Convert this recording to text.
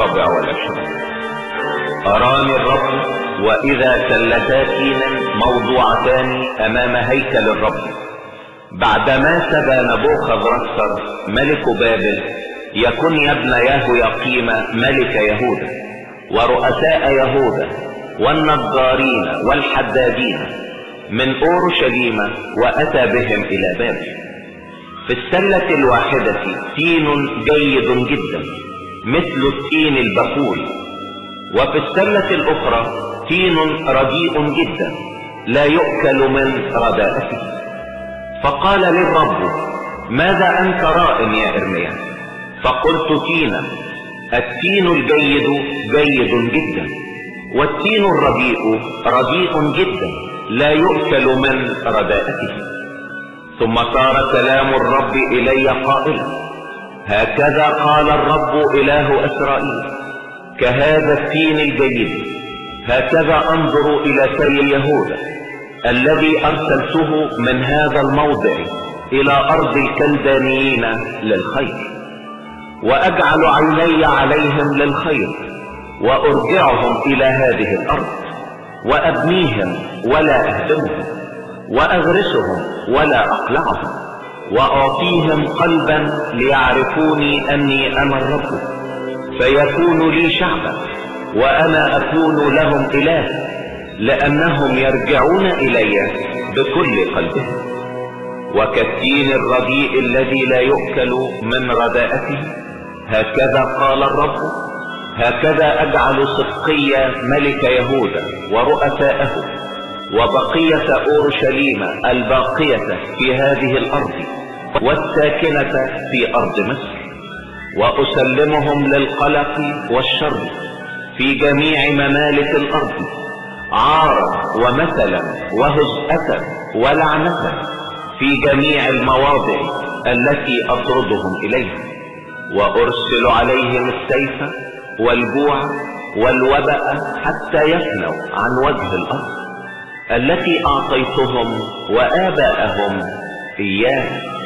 24. أراني الرب وإذا سلتان موضوعتان أمام هيكل الرب بعدما سبى نبوخذرصر ملك بابل يكون ابن يهوياقيم ملك يهوذا ورؤساء يهوذا والنجارين والحدادين من اورشليم، واتى بهم الى بابل. في السلة الواحدة تين جيد جدا مثل التين البخور، وفي السلة الاخرى تين رديء جدا لا يؤكل من رداءته. فقال للرب: ماذا انت راء يا ارميا؟ فقلت: تينا، التين الجيد جيد جدا، والتين الرديء رديء جدا لا يؤكل من رداءته. ثم صار كلام الرب الي قائلا: هكذا قال الرب اله اسرائيل: كهذا التين الجيد هكذا انظر الى سير يهوذا الذي ارسلته من هذا الموضع الى ارض الكلدانيين للخير، واجعل عيني عليهم للخير، وارجعهم الى هذه الارض، وابنيهم ولا اهدمهم، واغرسهم ولا اقلعهم، واعطيهم قلبا ليعرفوني اني انا الرب، فيكون لي شعبا وانا اكون لهم اله، لانهم يرجعون الي بكل قلبهم. وكالتين الرديء الذي لا يؤكل من رداءته هكذا قال الرب: هكذا اجعل صدقيا ملك يهوذا ورؤساءه وبقية اورشليم الباقية في هذه الارض والساكنة في ارض مصر، واسلمهم للقلق والشر في جميع ممالك الارض، عارا ومثلا وهزءة ولعنة في جميع المواضع التي اطردهم اليها، وارسل عليهم السيف والجوع والوباء حتى يفنوا عن وجه الارض التي اعطيتهم واباءهم اياه.